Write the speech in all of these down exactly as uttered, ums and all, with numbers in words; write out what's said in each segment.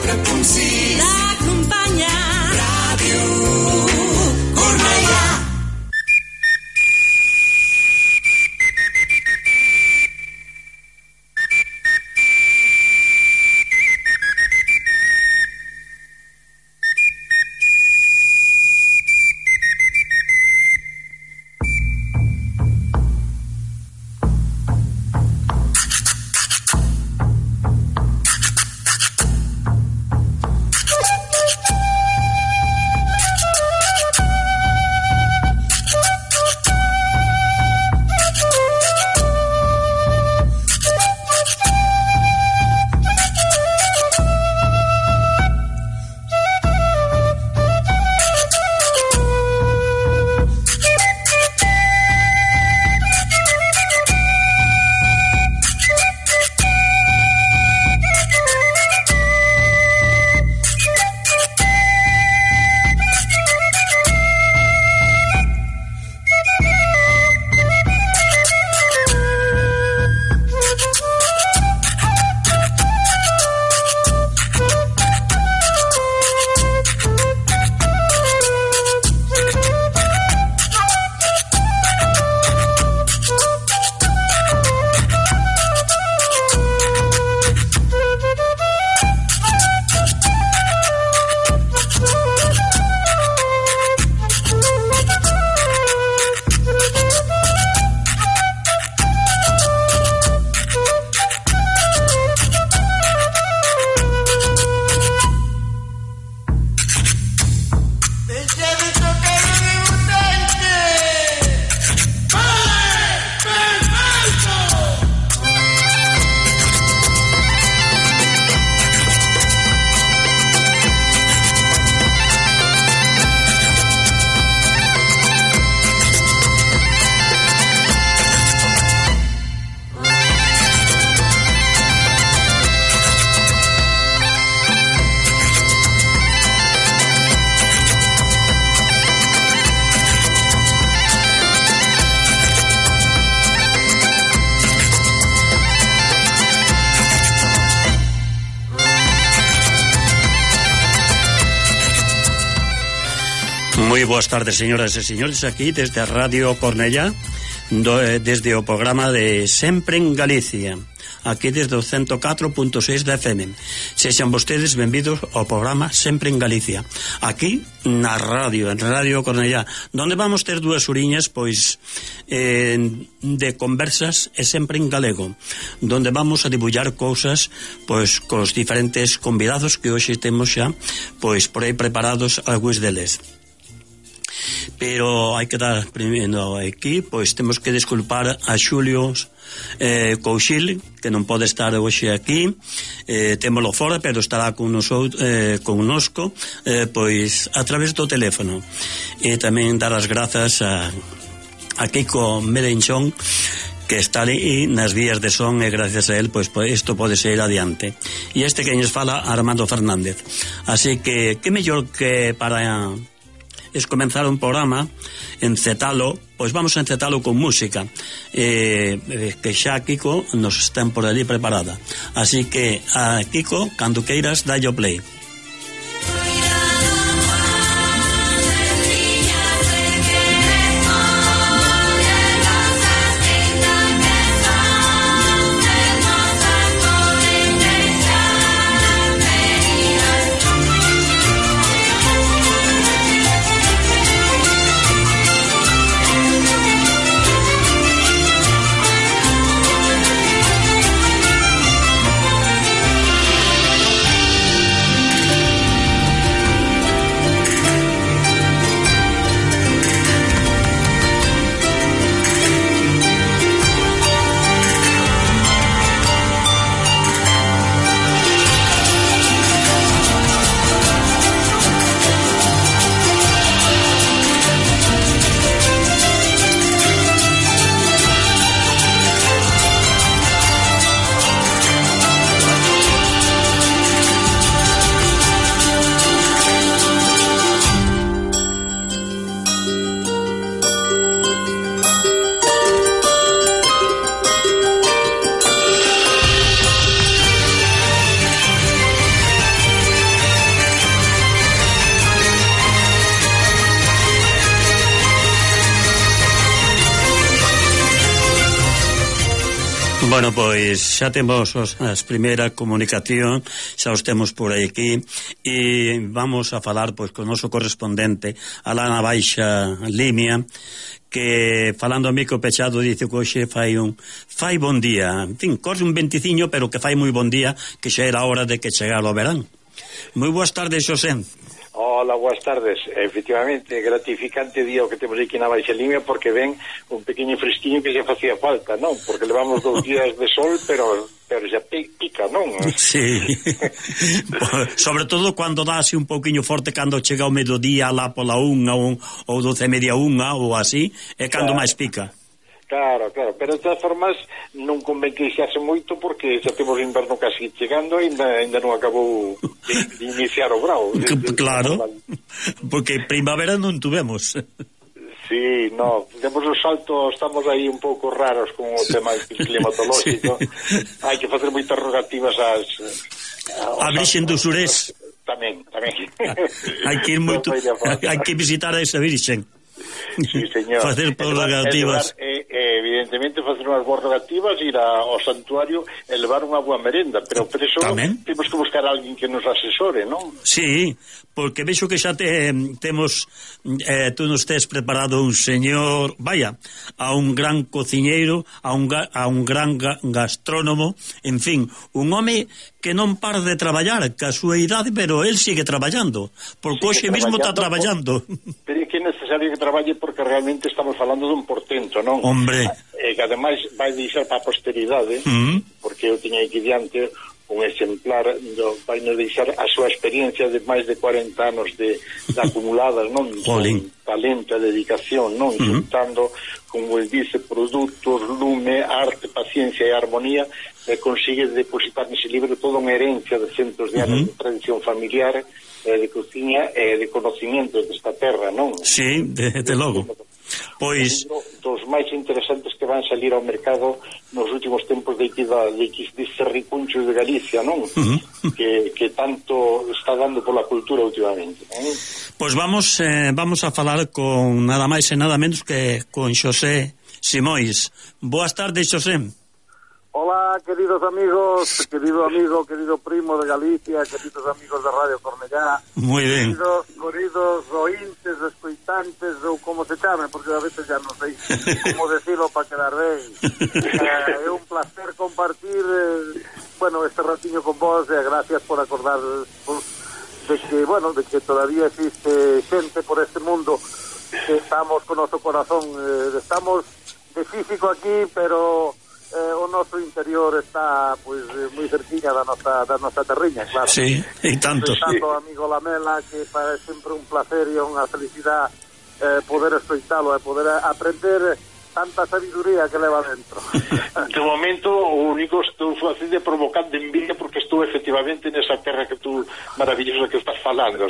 quatre punt sis. L'acompanya Ràdio Cornellà. Moi boas tardes, señoras e señores, aquí desde a Radio Cornellá, do, desde o programa de Sempre en Galicia, aquí desde o ciento catro punto seis da F M. Sexan vostedes benvidos ao programa Sempre en Galicia, aquí na radio, en Radio Cornellá, donde vamos ter dúas uriñas, pois, eh, de conversas e sempre en galego, donde vamos a dibullar cousas, pois, cos diferentes convidados que hoxe temos xa, pois, por aí preparados algúns deles. Pero hai que dar primeiro aquí, pois temos que disculpar a Xulio eh, Couchil, que non pode estar hoxe aquí, eh, témolo fora, pero estará con nosotros, eh, connosco, eh, pois a través do teléfono. E tamén dar as grazas a, a Kiko Merenchón, que está ali nas vías de son, e gracias a él, pois, pois isto pode ser adiante. E este que nos fala, Armando Fernández. Así que, que mellor que para es comenzar un programa, encetalo, pois vamos a encetalo con música, eh, que xa Kiko nos están por ali preparada. Así que a Kiko, cando queiras, dalle o play. Bueno, pois xa temos os, as primeira comunicación, xa os temos por aquí, e vamos a falar pois con o noso correspondente alá na Baixa Limia, que falando a mico pechado dice que hoxe fai un fai bon día, en fin, corre un venticiño, pero que fai moi bon día, que xa era hora de que chegara o verán. Moi boas tardes, Xosé. Hola, boas tardes. Efectivamente, gratificante día o que temos aquí na Baixa Limia, porque ven un pequeno fresquiño que se facía falta, non? Porque levamos dous días de sol, pero pero xa pica, non? Sí. Sobre todo cando dá así un pouquiño forte, cando chega o mediodía lá pola unha ou, ou doce e media unha ou así, é cando claro. máis pica. Claro, claro, pero de todas formas non convén que xase moito, porque xa temos o inverno casi chegando e ainda, ainda non acabou de, de iniciar o grau. Que, claro, porque primavera non tuvemos. Sí, no, temos o salto, estamos aí un pouco raros con o tema climatológico. Sí. Hai que facer moitas rogativas ás... A Virxen do Surés. Tamén, tamén. Hai que ir moito, hai que visitar a esa Virxen. Sí, señor. Facer prerrogativas. Eh, eh, evidentemente facer unhas boas rogativas, ir a, ao santuario e levar unha boa merenda, pero por eso tamén temos que buscar a alguén que nos asesore, non? Sí, porque vexo que xa te, temos eh, tú nos tes preparado un señor, vaya, a un gran cociñeiro, a un, a un gran ga, gastrónomo, en fin, un home que non para de traballar, que a súa idade, pero él sigue traballando, porque hoxe mesmo está traballando. Pero é que é necesario que traballe, porque realmente estamos falando dun portento, non? Hombre. E que ademais vai deixar para a posteridade, uh-huh. porque eu tiña aquí diante un exemplar, do, vai nos deixar a súa experiencia de máis de cuarenta anos de, de acumuladas, non? Con talento e dedicación, non? Uh-huh. Juntando, como el dice, produtos, lume, arte, paciencia e armonía, e consigue depositar nese libro toda unha herencia de centos de anos uh-huh. de tradición familiar, eh, de cociña e de conocimientos desta terra, non? Sí, de, de logo. Pois dos máis interesantes que van salir ao mercado nos últimos tempos de aquí da, de aquí deste ricuncho de Galicia, non? Uh-huh. Que, que tanto está dando pola cultura últimamente, non? Pois vamos eh, vamos a falar con nada máis e nada menos que con Xosé Simóis. Boas tardes, Xosé. Hola, queridos amigos, querido amigo, querido primo de Galicia, queridos amigos de Radio Cornellá. Muy bien. Queridos, queridos ointes, escoitantes, ou como se chame, porque a veces ya non sei como decirlo para quedar ben. É eh, un placer compartir, eh, bueno, este ratiño con vos, e eh, gracias por acordar de que, bueno, de que todavía existe xente por este mundo, que estamos con noso corazón, eh, estamos de físico aquí, pero... Eh, o noso interior está pois pues, moi cerquinha da nosa, da nosa terriña, claro. Sí, e tanto. Tanto, sí. Amigo Lamela, que para sempre un placer e unha felicidade eh, poder escoitalo e poder aprender tanta sabiduría que leva dentro. De momento, o único estou facendo é provocando envidia, porque estou efectivamente nesa terra que tú maravillosa que estás falando.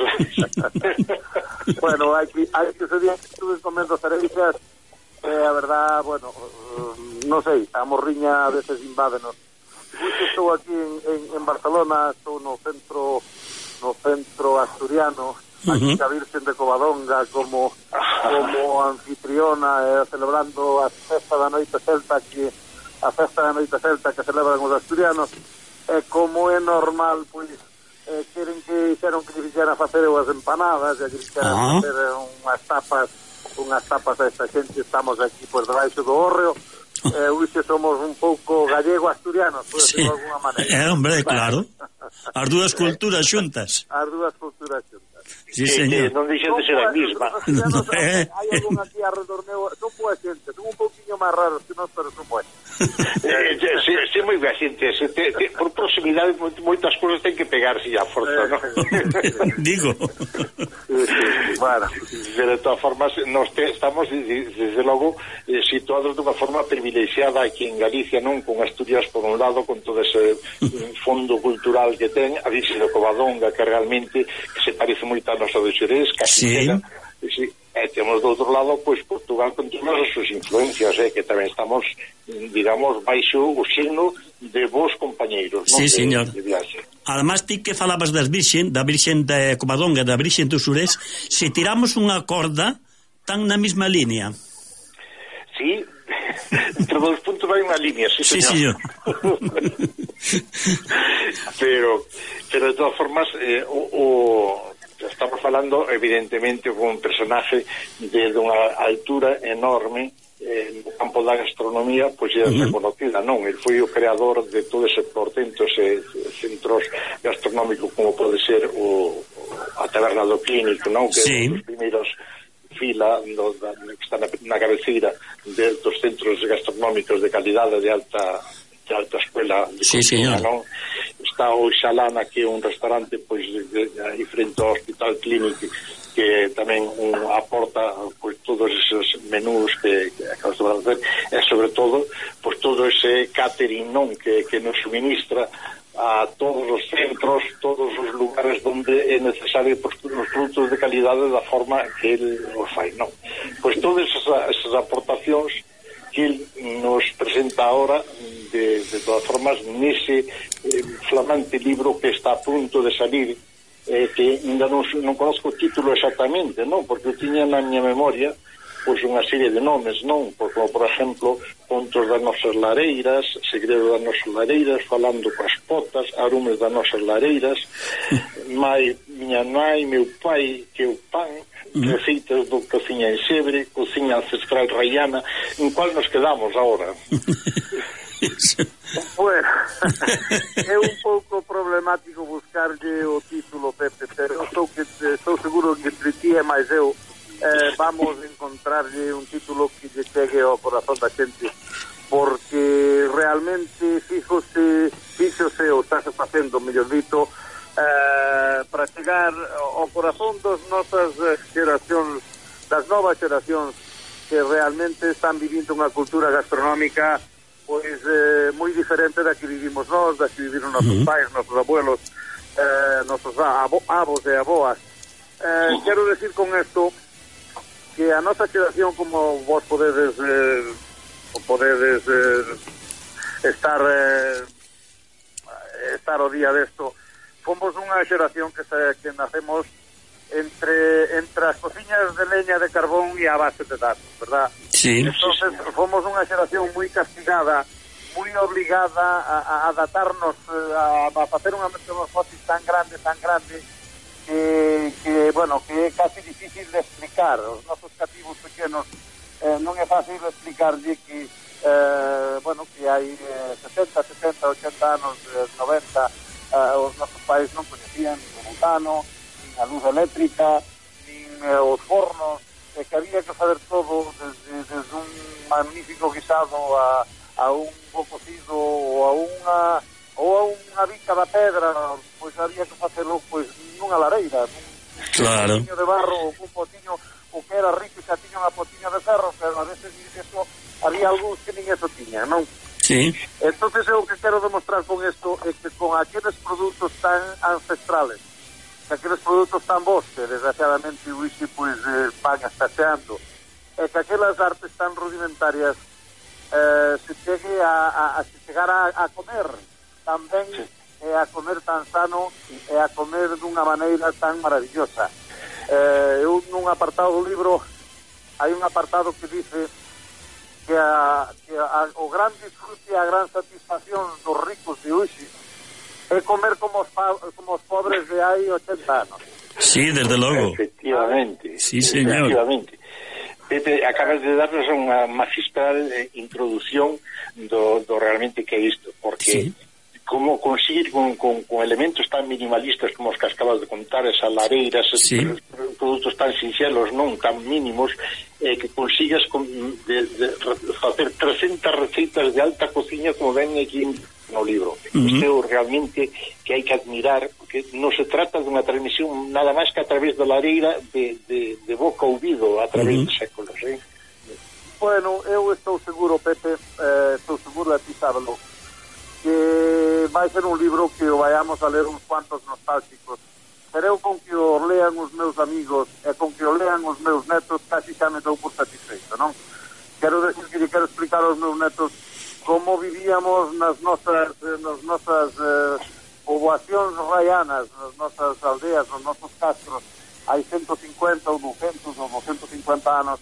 Bueno, hai que, hai que se día que estuve comendo cereixas. Eh, a verdad, bueno, uh, non sei, a morriña a veces invádenos. Hoxe estou aquí en, en, en Barcelona, estou no centro no centro asturiano, aquí uh-huh. a Virxen de Covadonga como como anfitriona, eh, celebrando a festa da noite celta, que a festa da noite celta que celebran os asturianos, e eh, como é normal, pois eh, queren que xeron que fixeran facer as empanadas, e que fixeran uh-huh. facer unhas tapas unhas tapas a esta xente. Estamos aquí por debaixo do hórreo, eh, hoxe somos un pouco gallego-asturianos, por sí. decirlo de alguna maneira. Eh, hombre, claro, as dúas culturas xuntas. As dúas culturas xuntas. Sí, señor. Que non deixen de ser a misma. No, eh. Hai algún aquí alrededor meu, son boa xente, son un pouquinho máis raros que nós, pero son boa. Eh, sí, sí, moi boa xente, te, te, por proximidade moitas cousas ten que pegarse a forza, non? Digo. Sí, sí, sí. Bueno, de todas formas, nos te, estamos, desde logo, eh, situados dunha forma privilexiada aquí en Galicia, non? Con Asturias por un lado, con todo ese fondo cultural que ten, a Virxen de Covadonga, que realmente que se parece moito a nosa de Xerés, casi sí. Chega, sí. E temos do outro lado, pois, Portugal con todas as súas influencias, eh, que tamén estamos, digamos, baixo o signo de vos compañeiros, non? Sí, señor. De, de viaxe. Además, ti que falabas das Virxen, da Virxen de Covadonga, da Virxen do Surés, se tiramos unha corda tan na mesma línea. Sí, entre dous puntos vai unha línea, sí, sí, señor. Sí, pero, pero de todas formas, eh, o, o estamos falando evidentemente con un personaje de unha altura enorme eh, no campo da gastronomía, pois é uh-huh. reconocida, non? El foi o creador de todo ese portento, ese centros gastronómicos como pode ser o, a Taberna do Clínico, non? Que sí. é un dos primeiros fila no, da, que está na, na cabeceira de, dos centros gastronómicos de calidade de alta de alta escuela de sí, cocina, non? Está o Xalana, que é un restaurante pois aí frente ao Hospital Clínico, que tamén un, aporta pois todos esos menús que, que acabas de fazer, e sobre todo pois todo ese catering, non, que, que nos suministra a todos os centros, todos os lugares onde é necesario pois, os produtos de calidade da forma que ele os fai, non? Pois todas esas, esas aportacións que ele nos presenta ahora de, de todas formas nese eh, flamante libro que está a punto de salir, eh, que ainda non, non conozco o título exactamente, non? Porque eu tiña na miña memoria pois unha serie de nomes, non? Por, como, por exemplo, Contos das nosas lareiras, Segredo das nosas lareiras, Falando coas potas, Arumes das nosas lareiras, Mai, miña nai, meu pai, que o pan, Receitas do Cociña en Sebre, Cociña ancestral raiana. En cual nos quedamos agora? Bueno, é un pouco problemático buscarlle o título, Pepe, pero estou, que, estou seguro que entre ti e máis eu eh, vamos encontrarlle un título que lle chegue ao corazón da xente, porque realmente fíjose, fíxose ou está se facendo, mellor dito, eh, para chegar ao corazón das nosas xeracións, das novas xeracións que realmente están vivindo unha cultura gastronómica pois eh, moi diferente da que vivimos nós, da que viviron nosos uh-huh. pais, nosos abuelos, eh, nosos abo, avos e aboas. Eh, uh-huh. Quero decir con esto que a nosa xeración, como vos podedes eh, podedes eh, estar eh, estar o día desto, fomos unha xeración que, se, que nacemos entre entre as cociñas de leña de carbón e a base de datos, verdad? Sí. Entonces fomos unha xeración moi castigada, moi obligada a, a adaptarnos a, a facer unha metamorfosis tan grande, tan grande que, que, bueno, que é casi difícil de explicar. Os nosos cativos pequenos eh, non é fácil de explicarlle que eh, bueno, que hai eh, sesenta, setenta, ochenta anos, eh, noventa, eh, os nosos pais non coñecían o butano, nin a luz eléctrica, nin eh, os fornos, e que había que fazer todo desde, desde un magnífico guisado a, a un bo cocido ou a unha ou a unha bica da pedra, pois había que facelo pois nunha lareira, nun claro. potiño de barro ou un potiño o que era rico e xa tiña unha potiña de ferro, pero a veces eso, había algúns que nin eso tiñan, non? Sí. Entonces eu o que quero demostrar con isto é que con aqueles produtos tan ancestrales, aqueles produtos tan bons que desgraciadamente hoxe pois eh, van escaseando, e que aquelas artes tan rudimentarias eh, se chegue a, a, a se chegar a, a comer tamén, e a comer tan sano e a comer dunha maneira tan maravillosa. Eh, eu nun apartado do libro hai un apartado que dice que, a, que a, o gran disfrute e a gran satisfacción dos ricos de hoxe é comer como os, como os pobres de hai ochenta anos. Sí, desde logo. Efectivamente. Sí, señor. Efectivamente. Pepe, acabas de darnos unha magistral eh, introducción do, do realmente que é isto, porque sí. Como conseguir con, con, con elementos tan minimalistas como os que acabas de contar, esas lareiras, sí. Esos produtos tan sinxelos, non tan mínimos, eh, que consigas con, de, de, de facer trescentas receitas de alta cociña como ven aquí no libro. Uh-huh. Isto realmente que hai que admirar, porque non se trata dunha transmisión nada máis que a través da lareira de, de, de boca a ouvido a través uh-huh. de séculos, eh? Bueno, eu estou seguro, Pepe, eh, estou seguro, a ti sábelo, que vai ser un libro que o vayamos a ler uns cuantos nostálgicos, pero eu con que o lean os meus amigos e con que o lean os meus netos casi xa me dou por satisfeito, non? Quero decir que lle quero explicar aos meus netos como vivíamos nas nosas, nas nosas eh, poboacións raianas, nas nosas aldeas, nos nosos castros, hai ciento cincuenta ou ducentos ou doscientos cincuenta anos,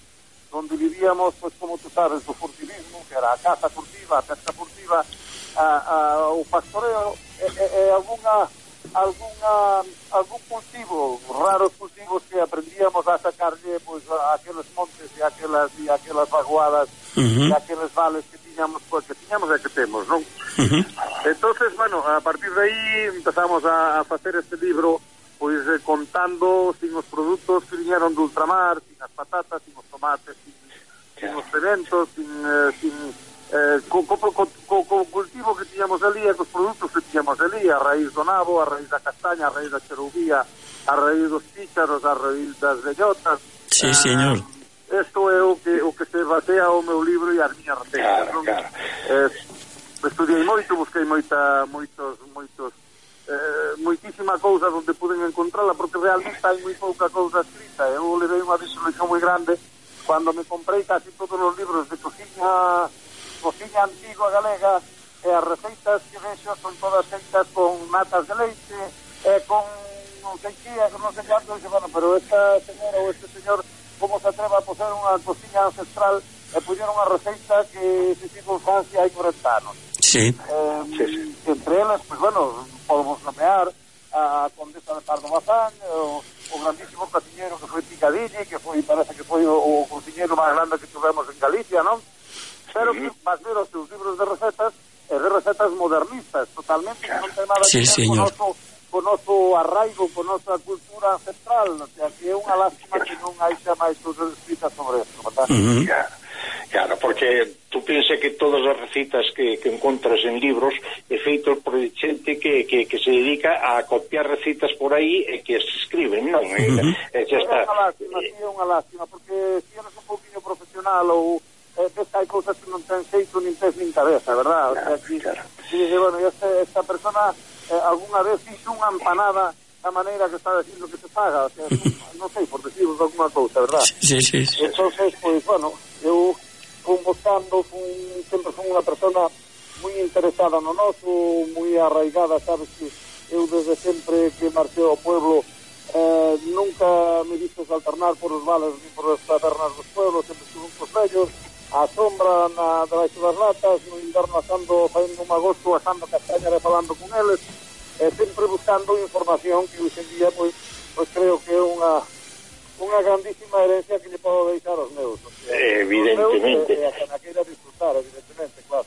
donde vivíamos, pues como tú sabes, o furtivismo, que era a caza furtiva, a pesca furtiva, a, a, o pastoreo, e, e, e alguna, alguna, algún cultivo, raros cultivos que aprendíamos a sacarle pues, a aqueles montes e aquelas, e aquelas vaguadas uh-huh. e aqueles vales que tiñamos, pues, que tiñamos e que temos, non? Uh-huh. Entonces, bueno, a partir de aí empezamos a, a facer este libro pois eh, contando sin os produtos que viñeron do ultramar, sin as patatas, sin os tomates, sin, sin os pementos, sin, eh, sin eh, co, co, co, co, co cultivo que tiñamos ali e cos produtos que tiñamos ali, a raíz do nabo, a raíz da castaña, a raíz da cherubía, a raíz dos pícaros, a raíz das bellotas. Sí, eh, señor. Isto é o que, o que se basea o meu libro e as miñas receitas. Claro, claro. Eh, estudiei moito, busquei moita, moitos, moitos Eh, moitísima cousa onde puden encontrarla, porque realmente hai moi pouca cousa escrita. Eu levei unha desilusión moi grande cando me comprei casi todos os libros de cociña cociña antigua galega, e as receitas que vexo son todas feitas con natas de leite e con non sei que, non sei canto, e bueno, pero esta señora ou este señor como se atreva a poser unha cociña ancestral e puñeron unha receita que se fico en Francia hai corenta anos. Sí. Eh, sí, sí. Entre elas, pues bueno, podemos nomear a Condesa de Pardo Bazán, o, o grandísimo cociñero que foi Picadilly, que foi, parece que foi o, o cociñero máis grande que tivemos en Galicia, non? Pero que vas ver os seus libros de recetas, e de recetas modernistas, totalmente, que non ten nada sí, que ver con noso, con noso arraigo, con nosa cultura ancestral, o sea, que é unha lástima que non hai xa máis cousas escritas sobre isto, verdad? Uh-huh. Yeah. Claro, porque tú piensas que todas as recetas que, que encontras en libros é feito por xente que, que, que se dedica a copiar recetas por aí e que se escriben, non? Uh-huh. E, e xa está. É unha lástima, sí, é unha lástima, porque se eres un pouquinho profesional ou eh, ves que hai cousas que non ten xeito nin pés nin cabeza, verdad? Claro, o sea, que, claro. Que dice, bueno, esta, esta persona eh, alguna vez fixo unha empanada da maneira que está dicindo que se paga, o sea, non sei, por deciros alguna cousa, verdad? Sí, sí, sí. Entonces, pois, pues, bueno, eu fun buscando, fun, sempre fun unha persona moi interesada no noso, moi arraigada, sabes que eu desde sempre que marchei ao pueblo eh, nunca me vistes alternar por os vales ni por as tabernas dos pueblos, sempre estuve cos vellos, a sombra na, debaixo das latas, no inverno asando, fazendo un agosto asando castaña e falando con eles, eh, sempre buscando información que hoxe en día, pois, pois creo que é unha unha grandísima herencia que lle podo deixar aos meus. O sea, evidentemente. E a que na queira disfrutar, evidentemente, claro.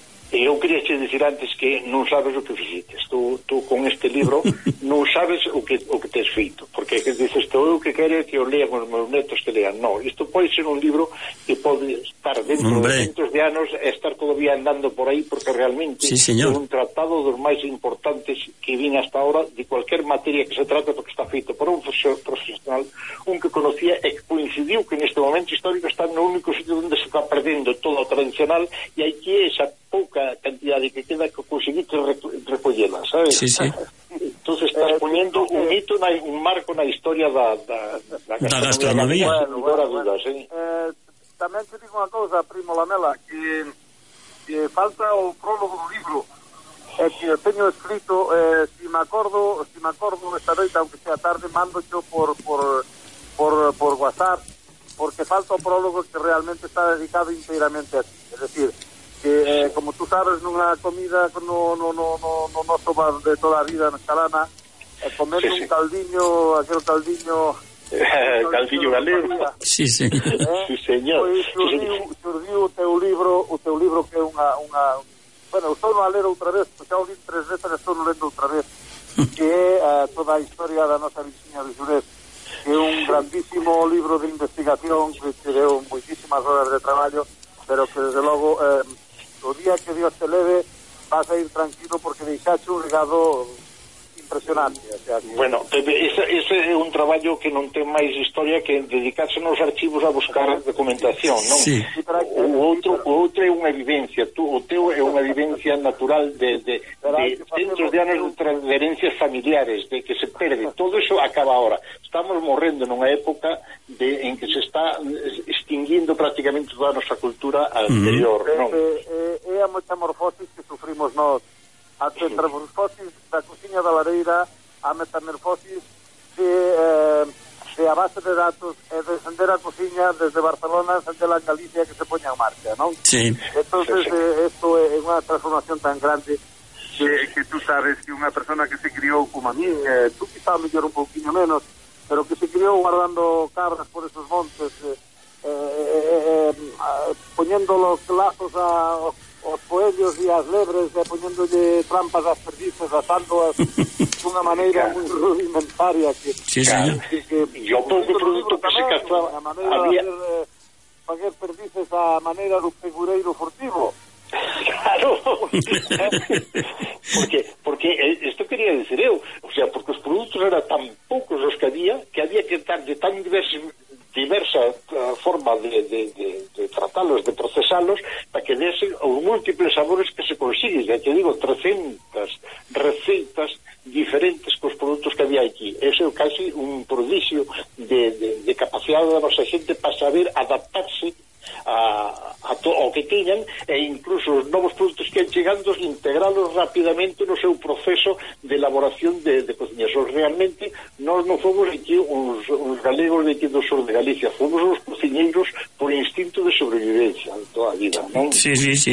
E eu queria te dicir antes que non sabes o que fixetes. Tú, tú con este libro non sabes o que o que tes feito, porque que dices, eu o que quero é que o lean os meus netos, que lean. Non, isto pode ser un libro que pode estar dentro Hombre. de cientos de anos e estar todavía andando por aí, porque realmente sí, é un tratado dos máis importantes que vin hasta ahora de cualquier materia que se trate, porque está feito por un profesional, un que conocía e que coincidiu que neste momento histórico está no único sitio onde se está perdendo todo o tradicional, e hai que esa pouca cantidade que queda que conseguiste recollela, sabes? Sí, sí. Entonces estás eh, poniendo un hito, na, un marco na historia da, da, da gastronomía. Da gastronomía. Bueno, bueno, bueno. Dudas, ¿eh? Eh, tamén te digo unha cousa, Primo Lamela, que, que falta o prólogo do libro, é que eu teño escrito, eh, si me acordo, si me acordo esta noite, aunque sea tarde, mando yo por, por, por, por WhatsApp, porque falta o prólogo que realmente está dedicado inteiramente a ti, es decir, que, eh, como tú sabes, nunha comida no, no, no, no, no noso bar de toda a vida na Escalana, eh, comendo sí, sí. un caldiño, aquel caldiño... Eh, caldiño galego. Sí, sí. Eh? Sí, señor. Pois xurdiu, xurdiu o teu libro, o teu libro que é unha... unha bueno, estou no a ler outra vez, xa o li tres veces, estou no lendo outra vez, que é uh, toda a historia da nosa Virxinia de Xurés, que é un grandísimo libro de investigación que te deu moitísimas horas de traballo, pero que desde logo... Eh, o día que Dios te leve vas a ir tranquilo porque deixaste un legado impresionante, o sea, que... Bueno, ese, ese é un traballo que non ten máis historia que dedicarse nos archivos a buscar documentación, non? Sí. O outro, o outro é unha vivencia, tú, o teu é unha vivencia natural de, de, de centos de anos de herencias familiares, de que se perde, todo eso acaba ahora. Estamos morrendo nunha época de, en que se está extinguindo prácticamente toda a nosa cultura anterior, mm. non? É, é, é a metamorfosis que sufrimos nós, a metamorfosis da cociña da lareira, a metamorfosis que, eh, de a base de datos e de encender a cociña desde Barcelona, encender a Galicia, que se poña en marcha, non? Sí. Entonces, eh, esto é unha transformación tan grande que, que tú sabes que unha persona que se criou como a mí, eh, tú quizá mellor un pouquinho menos, pero que se criou guardando cabras por esos montes, eh, eh, eh, eh, poñendo los lazos a os coellos e as lebres, e poñéndolle trampas ás perdices, asándoas dunha maneira moi rudimentaria que, sí, claro. que, que, e o pouco produto que se castraba a maneira había... de hacer, eh, fazer perdices a maneira do pegureiro furtivo. Claro, porque porque isto quería decir eu, o sea, porque os produtos eran tan poucos os que había que había que dar de tan diversa diversa uh, forma de, de, de, de tratalos, de procesalos, para que desen os múltiples sabores que se consiguen. Ya te digo, trescentas receitas diferentes cos produtos que había aquí. Ese é casi un prodigio de, de, de capacidade da nosa xente para saber adaptarse a, a to, ao que teñan, e incluso os novos produtos que han chegando integralos rapidamente no seu proceso de elaboración de, de cociñas. Os realmente nós non fomos aquí uns, uns galegos de aquí do sur de Galicia, fomos os cociñeiros por instinto de sobrevivencia de toda a vida, non? Sí, sí, sí.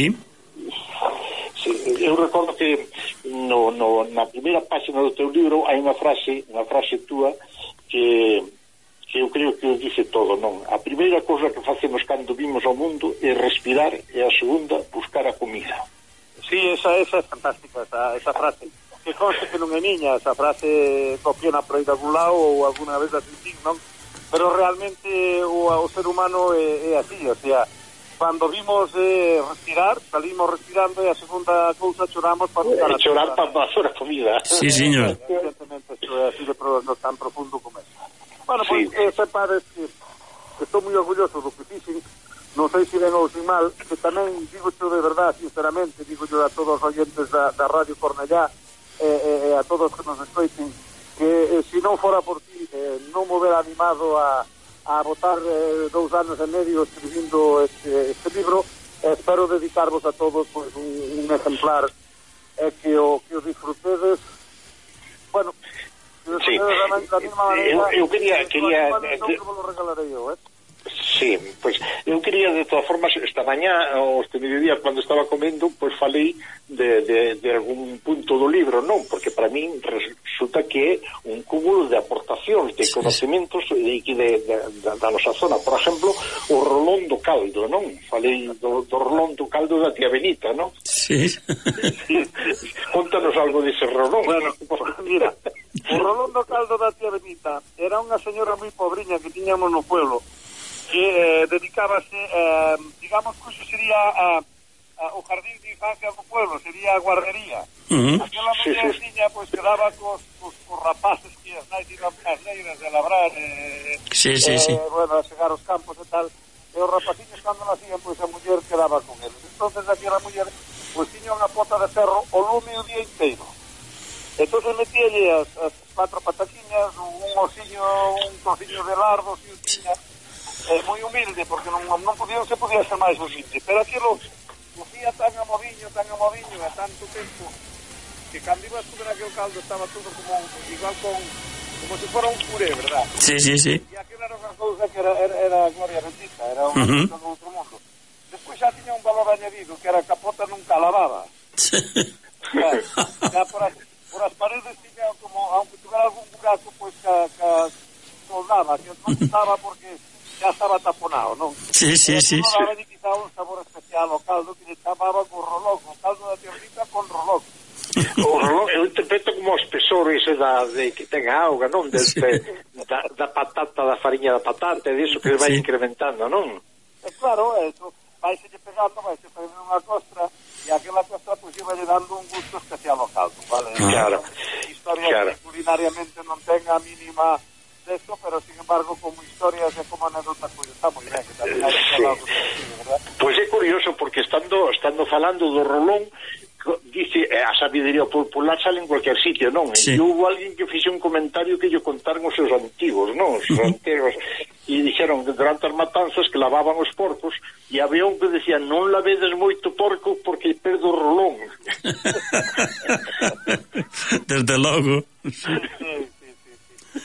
Sí, eu recordo que no, no, na primeira página do teu libro hai unha frase, unha frase túa que que eu creo que dice todo, non? A primeira cousa que facemos cando vimos ao mundo é respirar, e a segunda, buscar a comida. Sí, esa, esa é fantástica, esa, esa frase. Que conste que non é miña, esa frase copiona por aí de algún lado ou alguna vez así, non? Pero realmente o, o ser humano é, é así, o sea, cando vimos eh, respirar, salimos respirando, e a segunda cousa choramos para buscar a chorar para pasar a comida. Sí, señor. Evidentemente, isto é así de pro, no tan profundo como é. Bueno, pois, sí. eh, sepades que, que estou moi orgulloso do que fixen, non sei se ven ou sin mal, que tamén digo xo de verdad, sinceramente, digo xo a todos os oyentes da, da Radio Cornellá, e eh, eh, a todos que nos escoiten, que eh, se non fora por ti, eh, non me hubiera animado a, a botar eh, dous anos e medio escribindo este, este libro, eh, espero dedicarvos a todos pues, un, un exemplar eh, que, o, que o disfrutedes, bueno, sí. Manera, eu, eu quería quería que lo regalarei eu, eh? Sí, pois pues, eu quería de todas formas esta mañá ou este mediodía cando estaba comendo, pois pues, falei de, de, de algún punto do libro, non? Porque para min resulta que é un cúmulo de aportacións, de conocimientos de, de, de, de, da nosa zona. Por exemplo, o rolón do caldo, non? Falei do, do rolón do caldo da tía Benita, non? Sí. Contanos algo dese rolón. Bueno, mira, o rolón do caldo da tía Benita era unha señora moi pobriña que tiñamos no pueblo, que eh, dedicábase, eh, digamos que eso sería eh, eh, o jardín de infancia do pueblo, sería a guardería. Uh-huh. Aquela muller sí, sí. tiña, pues, quedaba cos, cos, cos rapaces que as nais iban as negras de labrar, eh, sí, sí, eh, sí. bueno, a segar os campos e tal, e os rapaciños cando nacían, pois, pues, a muller quedaba con eles. Entonces, aquela muller, pois, pues, tiña unha pota de ferro o lume o día inteiro. Entonces metíalle as, as cuatro pataquiñas, un, un osiño, un trociño de lardo, si o tiña, eh, moi humilde, porque non, non podía, se podía ser máis humilde, pero aquilo cocía tan amodiño, tan amodiño, a tanto tempo, que cando ibas tú ver aquel caldo estaba todo como igual con, como se fuera un puré, verdad? Sí, sí, sí. E aquilo era unha cousa que era, era, era gloria bendita, era unha uh-huh. cousa do outro mundo. Despois xa tiña un valor añadido, que era a capota nunca lavaba. xa, xa por, as, por as paredes tiña como, aunque tuvera algún bugazo, pois pues, que, que soldaba, que non estaba porque ya estaba taponado, non? Sí, sí, sí. Non daba ni quizá un sabor especial ao caldo que le chamaba con roloco, o caldo da tiernita con roloco. O roloco, eu interpreto como o espesor ese da, de que ten auga, non? De, de, da, da patata, da fariña da patata, e diso que vai sí. incrementando, non? É claro, eso, vai se pegando, vai se pegando unha costra, e aquela costra, pois, pues, iba lle dando un gusto especial ao caldo, vale? Claro. Historia claro. Que culinariamente non ten a mínima esto, pero sin embargo como historias e como anécdotas pues está moi ben, que tamén hai que falar sí. ¿verdad? Pois é curioso porque estando estando falando do rolón dice, a sabiduría popular sale en cualquier sitio, non? Sí. E houve alguén que fixe un comentario que lle contaron os seus antigos, non? Os uh-huh. antigos, e dixeron que durante as matanzas que lavaban os porcos e había un que decía, non lavedes moito porco porque perdo o rolón. Desde logo. Sí, sí, sí, sí.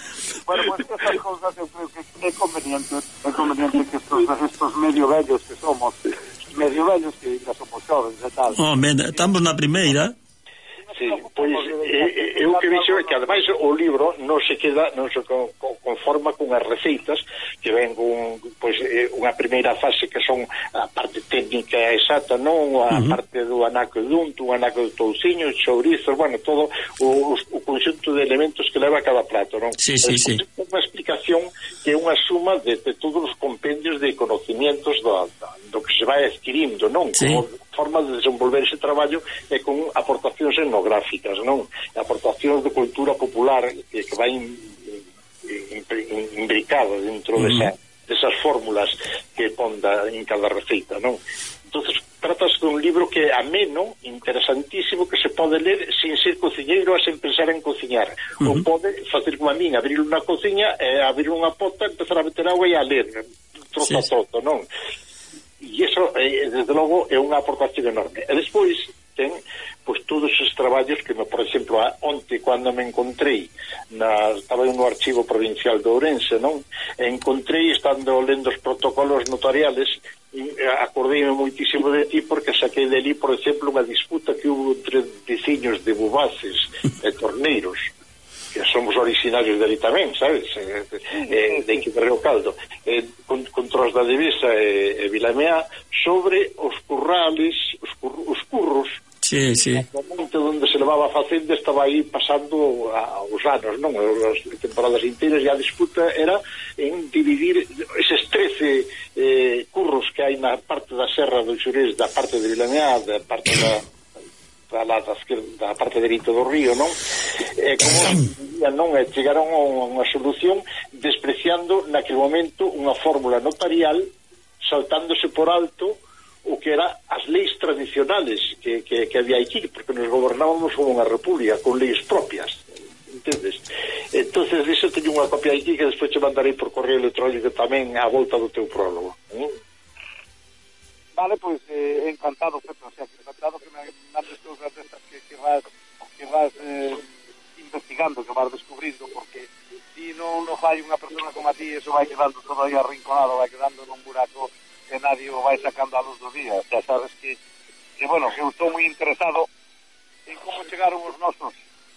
Bueno, pues que esas cosas eu creo que é conveniente, é conveniente que estos, estos medio vellos que somos, medio vellos que ainda somos xovens e tal. Oh, men, estamos na primeira. Sí, pois eh, eu que vixo é que ademais o libro non se queda, non se conforma con as receitas que ven con pois eh, unha primeira fase que son a parte técnica exacta, non a uh -huh. parte do anaco de unto, o anaco de touciño, chourizos, bueno, todo o, o conxunto de elementos que leva cada plato, non? Sí, sí, sí. Unha explicación que é unha suma de, de todos os compendios de conocimientos do, do que se vai adquirindo, non? Sí. Como forma de desenvolver ese traballo é con aportacións etnográficas, non? Aportacións de cultura popular que, que vai in, in, in, imbricada dentro uh -huh. desa, desas fórmulas que ponda en cada receita, non? Entonces, tratas de un libro que é ameno, interesantísimo, que se pode ler sin ser cociñeiro e sen pensar en cociñar. Uh -huh. Ou pode facer como a min, abrir unha cociña, eh, abrir unha pota, empezar a meter agua e a ler, trozo a trozo, non? E iso, eh, desde logo, é unha aportación enorme. E despois ten, pois, todos os traballos que, por exemplo, a, onte, cando me encontrei, na, estaba no archivo provincial de Ourense, non? E encontrei, estando lendo os protocolos notariales, acordeime moitísimo de ti, porque saquei de ali, por exemplo, unha disputa que hubo entre veciños de Bubaces e Torneiros, que somos originarios de ali tamén, sabes? Eh, eh, de Quiberreo Caldo, eh, con, contra os da Devesa e, e Vilameá, sobre os currales, os, cur, os curros, sí, sí. no momento onde se levaba a facenda estaba aí pasando a, os anos, non? As temporadas inteiras, e a disputa era en dividir eses trece eh, curros que hai na parte da Serra do Xurés, da parte de Vilameá, da parte da da, da, da parte dereita do río, non? E como non e chegaron a unha solución despreciando naquele momento unha fórmula notarial, saltándose por alto o que era as leis tradicionales que, que, que había aquí, porque nos gobernábamos como unha república con leis propias, entendes? Entonces iso teño unha copia aquí que despois te mandarei por correo electrónico tamén a volta do teu prólogo. ¿eh? Vale, pois pues, eh, encantado, Pepe, o sea, que encantado que me mandes cousas destas que, que vas, que vas eh, investigando, que vas descubrindo, porque si non lo fai unha persona como a ti, eso vai quedando todo aí arrinconado, vai quedando nun buraco que nadie o vai sacando a luz do día. O sea, sabes que, que bueno, que eu estou moi interesado en como chegaron os nosos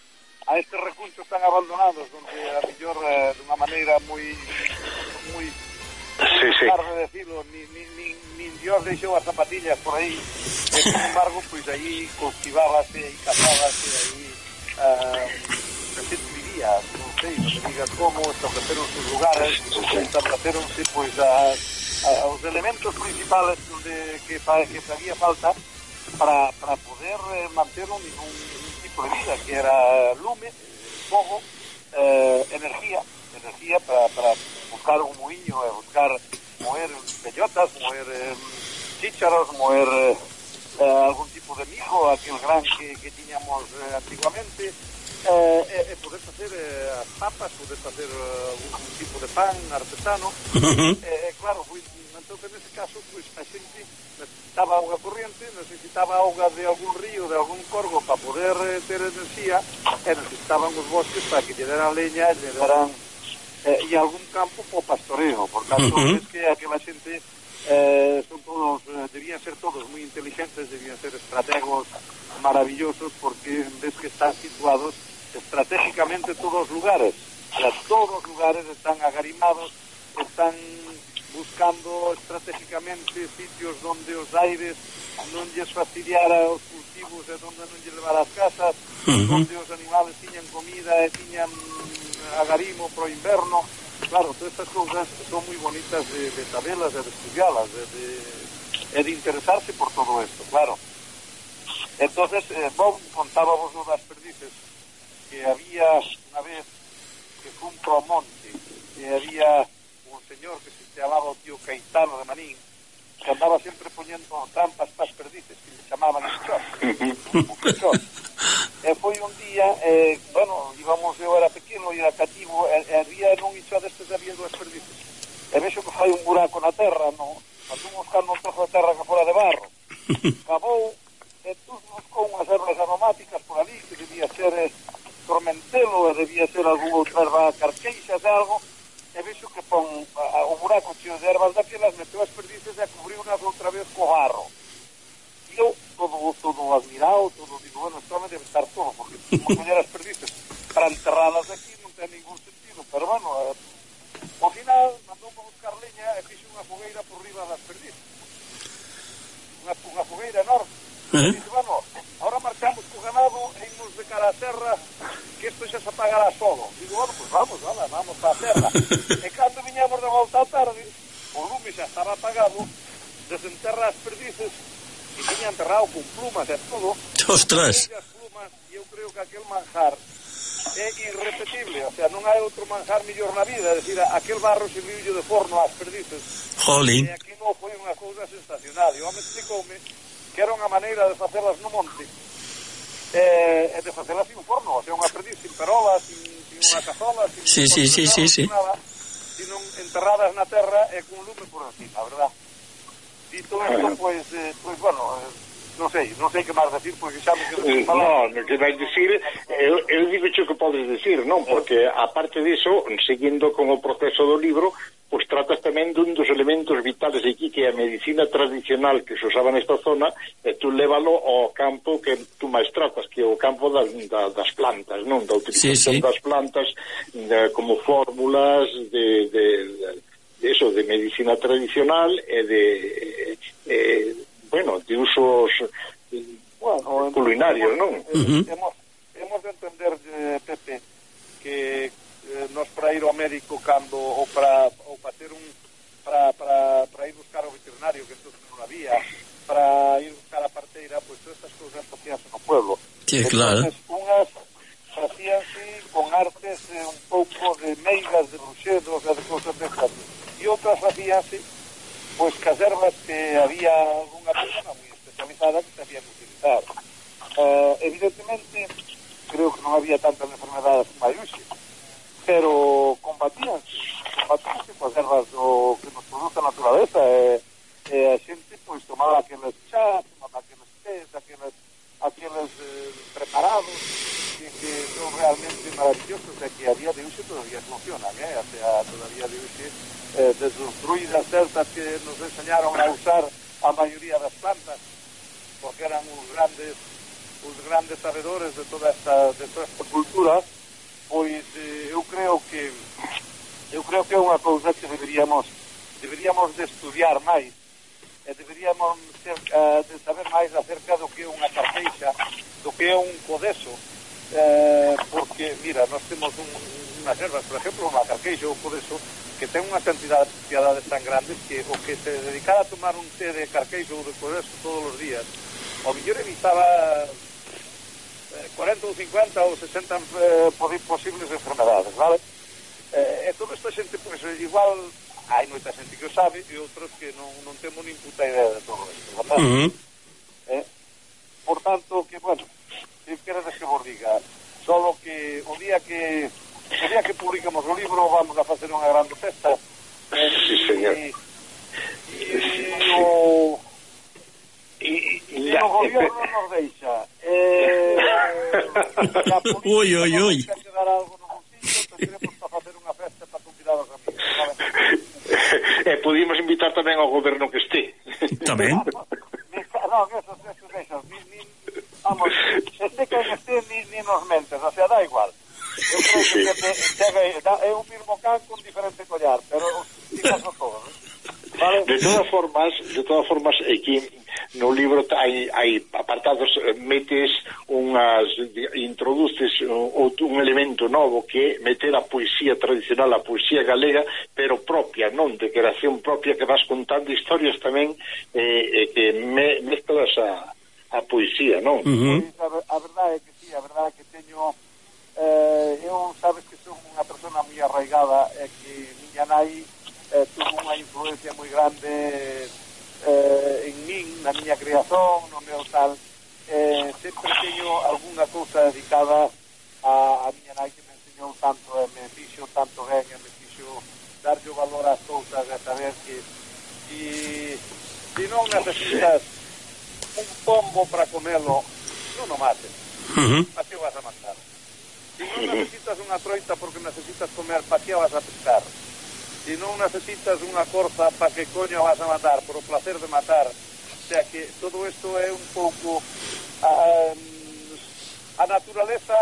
a estes recunchos tan abandonados, donde a mellor eh, de unha maneira moi moi sí, sí. tarde de decirlo, ni, ni, ni, ni Dios deixou as zapatillas por aí, e, sin embargo, pois pues, aí cultivábase e cazábase, aí uh, a xente vivía, non sei, non me digas como, estableceron os lugares, estableceronse, pois, pues, a, a, os elementos principales donde, que, que había falta para, para poder eh, manter un, un, un tipo de vida, que era lume, fogo, eh, energía, energía para, para buscar un muiño, eh, buscar moer bellotas, moer eh, chícharos, moer eh, eh, algún tipo de mijo, aquel gran que, que tiñamos eh, antiguamente, eh, eh, eh, poder facer eh, as papas, poder facer eh, algún tipo de pan artesano. Uh-huh. eh, claro, pues, entonces nesse caso, pues, a xente necesitaba auga corriente, necesitaba auga de algún río, de algún corgo para poder eh, ter enerxía, e necesitaban os bosques para que lle deran leña, lle deran eh, e algún campo para o pastoreo. Por tanto, uh-huh. es que aquela xente eh, son todos, eh, debían ser todos moi inteligentes, debían ser estrategos maravillosos, porque ves que están situados estratégicamente todos os lugares. O sea, todos os lugares están agarimados, están buscando estratégicamente sitios donde os aires non lles fastidiara os cultivos e donde non lles levara as casas, uh-huh. donde os animales tiñan comida e tiñan agarimo pro inverno. Claro, todas estas cousas son moi bonitas de, de tabelas e de estudialas, de, de, e de interesarse por todo isto, claro. Entonces, eh, Bob contábamos das perdices, que había unha vez que fue un pro monte, e había un señor que se chamaba o tío Caetano de Manín, que andaba sempre poñendo trampas para as perdices, que le chamaban Quichós, o Quichós. E foi un día, eh, bueno, íbamos, eu era pequeno e era cativo, e, e había nun Quichó destes había dúas perdices. E vexo que fai un buraco na terra, no? Pasou buscando un trozo de terra que fora de barro. Cavou, e tú buscou unhas ervas aromáticas por ali, que debía ser eh, tormentelo, e debía ser algún outra erva carqueixas de algo, e vexo que pon a, o buraco cheo de ervas daquelas, meteu as perdices e cubriu unas outra vez co barro. E eu, todo, todo admirado, todo, digo, bueno, isto me debe estar todo, porque como coller as perdices para enterradas aquí non ten ningún sentido, pero bueno, eh, ao final mandou a buscar leña e fixe unha fogueira por riba das perdices. Unha, unha fogueira enorme. Uh-huh. E dice, bueno, ahora marchamos co ganado e imos de cara á serra, que isto xa se apagará solo. Digo, bueno, pues vamos, vamos, vamos para a serra. E cando viñamos de volta á tarde, o lume xa estaba apagado, desenterra as perdices e tiña enterrado con plumas e todo. Ostras! E as plumas, e eu creo que aquel manjar é irrepetible, o sea, non hai outro manjar millor na vida, é dicir, aquel barro serviulle de forno ás perdices. Jolín! E aquí non foi unha cousa sensacional. E o home explicoume que era unha maneira de facelas no monte e, e de facelas sin forno, o sea, unha perdiz sin perola, sin, sin unha cazola, sin, sí, sí, sí, sí, sí. nada, sino enterradas na terra e con lume por encima, verdad? Dito isto, pois, eh, pois, bueno, eh, non sei, non sei que máis decir, porque xa me quedo sin falar. Non, que vais decir, eu, eu digo xo que podes decir, non? Porque, aparte diso, seguindo con o proceso do libro, pois tratas tamén dun dos elementos vitales aquí, que é a medicina tradicional que se usaba nesta zona, e tú lévalo ao campo que tú máis tratas, que é o campo das, das plantas, non? Da utilización sí, sí. das plantas de, como fórmulas de, de, de eso, de medicina tradicional e de, eh, bueno, de usos bueno, culinarios, non? Uh-huh. Hemos, hemos de entender, eh, Pepe, que eh, nos para ir ao médico cando ou para ou para ter un para, para, para ir buscar ao veterinario, que entonces non había, para ir buscar a parteira, pois pues, todas estas cousas facíanse no pueblo. Sí, claro. Entonces, unhas facíanse con artes eh, un pouco de meigas, de bruxedos, de cousas destas, e outras facíanse pois pues, cas ervas que había algunha persona moi especializada que sabía utilizar. Uh, evidentemente, creo que non había tantas enfermedades como hai hoxe, pero combatíanse, combatíanse coas ervas do que nos produce a naturaleza, e, e a xente, pois, tomaba aqueles chás, tomaba aqueles tés, aqueles, aqueles eh, preparados, que, que son realmente maravillosos, e que a día de hoxe todavía funcionan, eh? O sea, todavía de hoxe, eh, desde os druidas celtas que nos enseñaron a usar a maioría das plantas, porque eran os grandes os grandes sabedores de toda esta de toda esta cultura, pois eh, eu creo que eu creo que é unha cousa que deberíamos deberíamos de estudiar máis e deberíamos ter, uh, de saber máis acerca do que é unha carqueixa, do que é un codeso, eh, porque, mira, nós temos un, unhas ervas, por exemplo, unha carqueixa ou codeso, que ten unha cantidad de propiedades tan grandes que o que se dedicara a tomar un té de carqueixa ou de codeso todos os días, o mellor evitaba cuarenta ou cincuenta ou sesenta eh, posibles enfermedades, vale? Eh, e toda esta xente, pois, igual hai moita xente que o sabe e outros que non, non temos nin puta idea de todo isto, verdad? Uh-huh. Eh? Por tanto, que, bueno, se queredes que vos diga, solo que o día que o día que publicamos o libro vamos a facer unha grande festa. Eh, sí, señor. E, e o... E, e o gobierno nos deixa eh, ui, ui, ui que quedar algo no bolsillo, tendremos para facer unha festa para convidar aos amigos, ¿vale? E eh, podíamos invitar tamén ao goberno que este tamén non, esos, esos, esos ni, ni, vamos, este que este ni, ni nos mentes, o sea, da igual. Eu creo que te, te, te, é un mismo can con diferente collar, pero digas todos, ¿eh? Vale. De todas formas, de todas formas, aquí no libro hai, hai apartados, metes unhas, introduces un, un elemento novo que é meter a poesía tradicional, a poesía galega, pero propia, non de creación propia, que vas contando historias tamén, eh, eh, que me, mezclas a, a poesía, non? Uh-huh. A, a verdade é que sí, a verdade é que teño eh, eu sabes que son unha persona moi arraigada, e que miña nai eh, tuvo unha influencia moi grande eh, en min, na miña creación, no meu tal, eh, sempre teño algunha cousa dedicada a, a miña nai, que me enseñou tanto, e me fixo tanto ben, e me fixo darlle o valor ás cousas, e saber que si, si non necesitas un pombo para comelo, non o mates. Uh-huh. A que vas a matar? Si non necesitas unha troita porque necesitas comer, pa que vas a pescar? Si non necesitas unha corza, pa que coño vas a matar? Por o placer de matar. O sea que todo isto é un pouco a, a naturaleza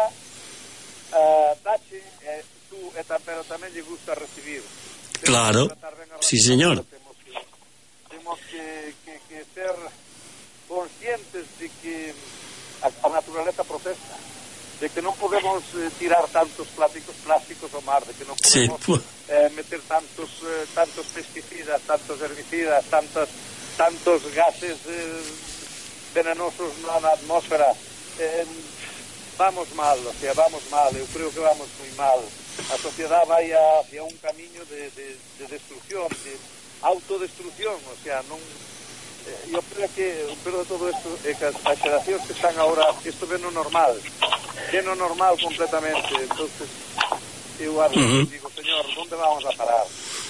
uh, dache eh, tú, e pero tamén lle gusta recibir. Claro, sí señor. Temos que, temos que, que, que ser conscientes de que a, a naturaleza protesta, de que non podemos eh, tirar tantos plásticos plásticos ao mar, de que non podemos sí. eh, meter tantos eh, tantos pesticidas, tantos herbicidas, tantos tantos gases eh, venenosos na atmósfera. Eh, vamos mal, o sea, vamos mal, eu creo que vamos moi mal. A sociedade vai hacia un camiño de, de, de destrucción, de autodestrucción, o sea, non eh, eu creo que o peor de todo isto é que as, as xeracións que están agora, isto ven no normal, ven no normal completamente. Entonces eu a uh-huh. digo, señor, onde vamos a parar?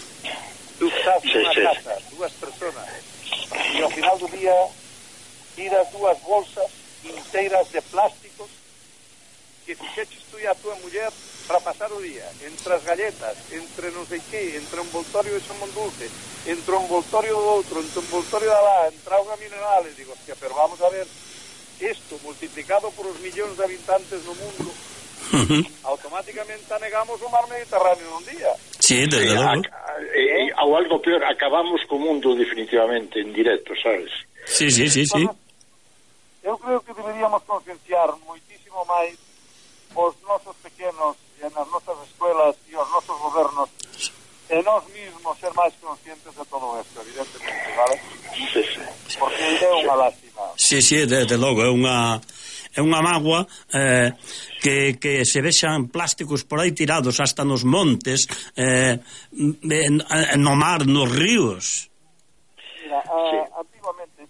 Tú estás en unha casa, dúas personas, e ao final do día tiras dúas bolsas inteiras de plásticos que fixeches tú e a túa muller para pasar o día, entre as galletas, entre non sei que, entre o envoltorio de xamón dulce, entre o envoltorio do outro, entre o envoltorio da lá, entre auga mineral, e digo, hostia, pero vamos a ver, isto multiplicado por os millóns de habitantes no mundo, uh-huh. automáticamente anegamos o mar Mediterráneo nun día. Sí, desde logo. E ao algo peor, acabamos co mundo definitivamente en directo, sabes? Sí, sí, sí, sí. Eu creo que deberíamos concienciar moitísimo máis os nosos pequenos e nas nosas escuelas e os nosos gobernos e nós mismos ser máis conscientes de todo isto, evidentemente, vale? Sí, sí. Porque é unha lástima. Sí, sí, desde logo, é unha é unha mágoa eh, que, que se vexan plásticos por aí tirados hasta nos montes, eh, en, en, no mar, nos ríos. Mira, a, sí. Antiguamente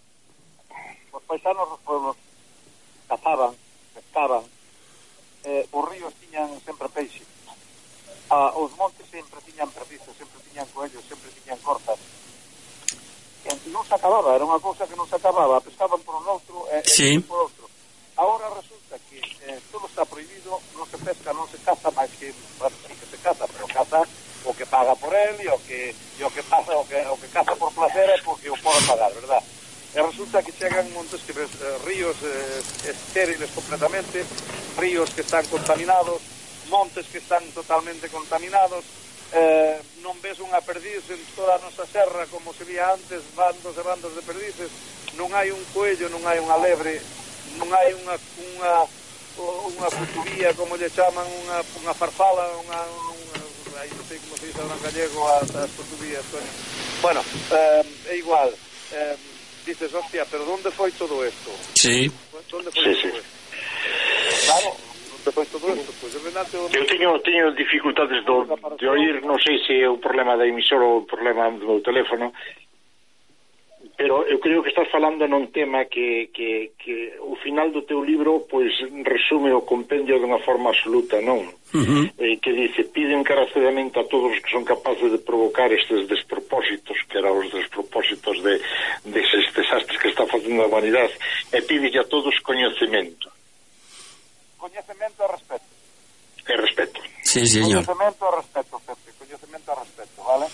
os paisanos dos pueblos cazaban, pescaban, eh, os ríos tiñan sempre peixe, ah, os montes sempre tiñan perdices, sempre tiñan coellos, sempre tiñan cortas, e non se acababa, era unha cousa que non se acababa, pescaban por un outro e sí. por outro. Ahora resulta que eh, todo está prohibido, non se pesca, non se caza, máis que, bueno, sí que se caza, pero caza o que paga por él e o que, e o que pasa, o que, o que caza por placer é porque o pode pagar, verdad? E resulta que chegan montes que ves eh, ríos eh, estériles completamente, ríos que están contaminados, montes que están totalmente contaminados, eh, non ves unha perdiz en toda a nosa serra como se vía antes, bandos e bandos de perdices, non hai un coello, non hai unha lebre, non hai unha unha unha futubía, como lle chaman, unha unha farfala, unha, unha aí non sei como se dice en gallego as, as futubías, coño. Bueno, eh, é igual. Eh, dices, hostia, pero ¿dónde foi todo esto? Sí. ¿Dónde foi sí, todo sí. esto? Claro, ¿dónde foi todo esto? Pues, eu teño, teño dificultades do, de oír, non sei se é o problema da emisora ou o problema do meu teléfono, pero eu creo que estás falando nun tema que, que, que o final do teu libro pois resume o compendio de unha forma absoluta, non? Uh-huh. Eh, que dice, pide encarecidamente a todos os que son capaces de provocar estes despropósitos, que eran os despropósitos de, de estes desastres que está facendo a humanidade, e pide a todos coñecemento. Coñecemento e respeto. E respeto. Sí, señor. Coñecemento e respeto, Pepe, coñecemento e respeto, vale?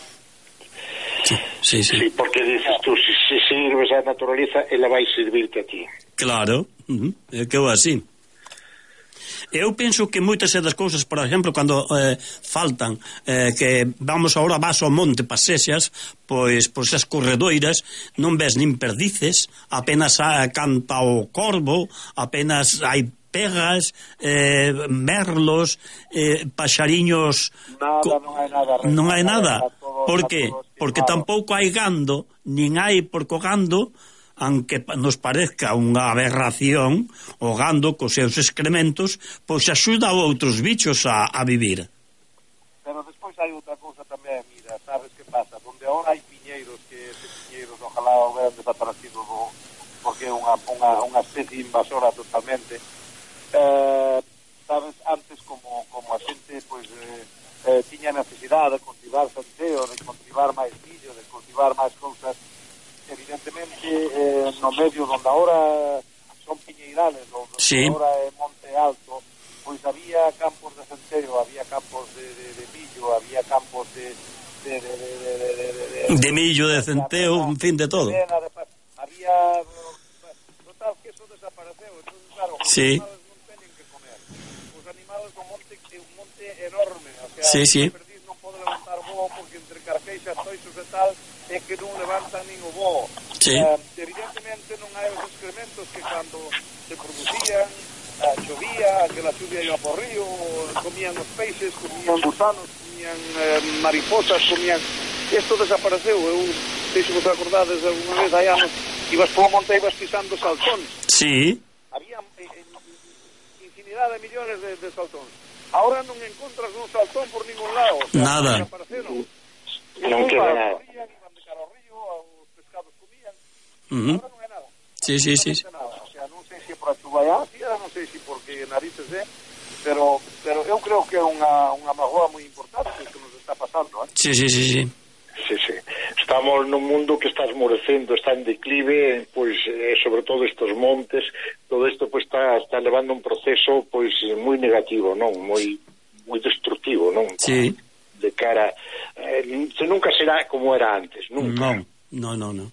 Sí, sí. Sí, porque dices tú, si, si sirves a naturaleza, ela vai servirte a ti. Claro, uh-huh. É que eu así. Eu penso que moitas das cousas, por exemplo, cando eh, faltan eh, que vamos agora vas ao monte pasexas, pois pois as corredoiras non ves nin perdices, apenas a, canta o corvo, apenas hai pegas, eh, merlos, eh, paxariños. Nada, non hai nada. Non hai nada. Por que? Porque tampouco hai gando, nin hai porco gando, aunque nos parezca unha aberración, o gando cos seus excrementos, pois axuda a outros bichos a, a vivir. Pero despois hai outra cousa tamén, mira, sabes que pasa? Donde ahora hai piñeiros, que estes piñeiros ojalá houveran desaparecido do, porque é unha, unha, unha especie invasora totalmente. Eh, sabes, antes como, como a xente pois, eh, eh, tiña necesidade de cultivar santeo, de cultivar máis millo, de cultivar máis cousas, evidentemente eh, no medio donde ahora son piñeirales, donde sí. ahora é monte alto, pois había campos de centeo, había campos de, de, de millo, había campos de de, de, de, de, de, de, de millo, de centeo, en fin, de todo. De, de, había total que eso desapareceu. Entonces, claro, os sí. animales non teñen que comer. Os animales do monte é un monte enorme, o sea, sí, sí. o perdiz non pode levantar voo porque entre carqueixas, toixos e tal é que non levantan nin o voo. Sí. Uh, evidentemente non hai os excrementos que cando se producían, uh, chovía, que la lluvia iba por río, comían os peixes, comían gusanos, comían uh, mariposas, comían... Isto desapareceu. Eu, deixo vos acordades alguna vez hai anos, ibas por monte e ibas pisando saltóns. Sí. Había eh, infinidade de millones de, de saltóns. Ahora non encontras un saltón por ningún lado. O sea, nada. Desapareceron. Non queda nada. Iban de cara ao río, os pescados comían. Uh-huh. Ahora non é nada. Sí, sí, sí. Nada. O sea, non sei se por a chuvallancia, non sei se porque narices é, pero pero eu creo que é unha unha magoa moi importante que nos está pasando, eh? Sí, sí, sí, sí. Sí, sí. Estamos nun mundo que está esmorecendo, está en declive, pois eh, sobre todo estos montes, todo isto pois está está levando un proceso pois moi negativo, non, moi moi destructivo, non? Sí. De cara eh, nunca será como era antes, nunca. No, no, no, no.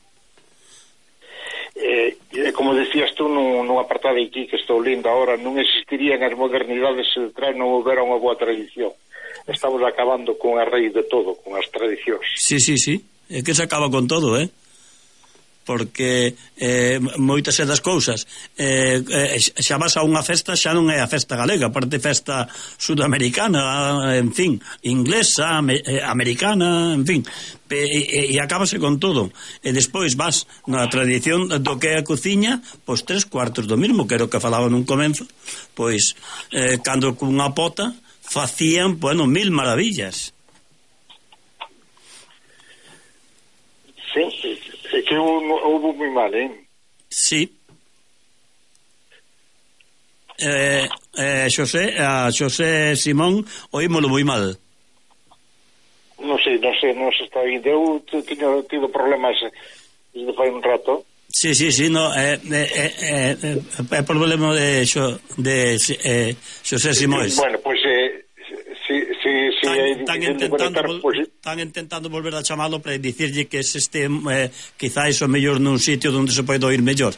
Eh, como decías tú nun, nun apartado aquí que estou lendo ahora, non existirían as modernidades se detrás non houbera unha boa tradición. Estamos acabando con a raíz de todo, con as tradicións. Sí, sí, sí, é que se acaba con todo, eh? Porque eh, moitas das cousas eh, eh, xa vas a unha festa, xa non é a festa galega, parte festa sudamericana, en fin, inglesa, eh, americana, en fin, e, e acabase con todo. E despois vas na tradición do que é a cociña, pois tres cuartos do mismo, que era o que falaba nun comenzo, pois eh, cando cunha pota facían, bueno, mil maravillas. Sí, é que houve moi mal, eh? Sí. Eh, eh, Xosé, a Xosé Simón, oímolo moi mal. Non sei, non sei, non se está indo. Eu teño tido problemas desde fai un rato. Sí, sí, sí, no, é eh, eh, eh, eh, problema de xo, de eh, Xosé Simón. Bueno, pois pues, eh si si si están intentando vol pues, están intentando volver a chamalo para dicirlle que se este eh, quizáis o mellor nun sitio onde se pode oír mellor.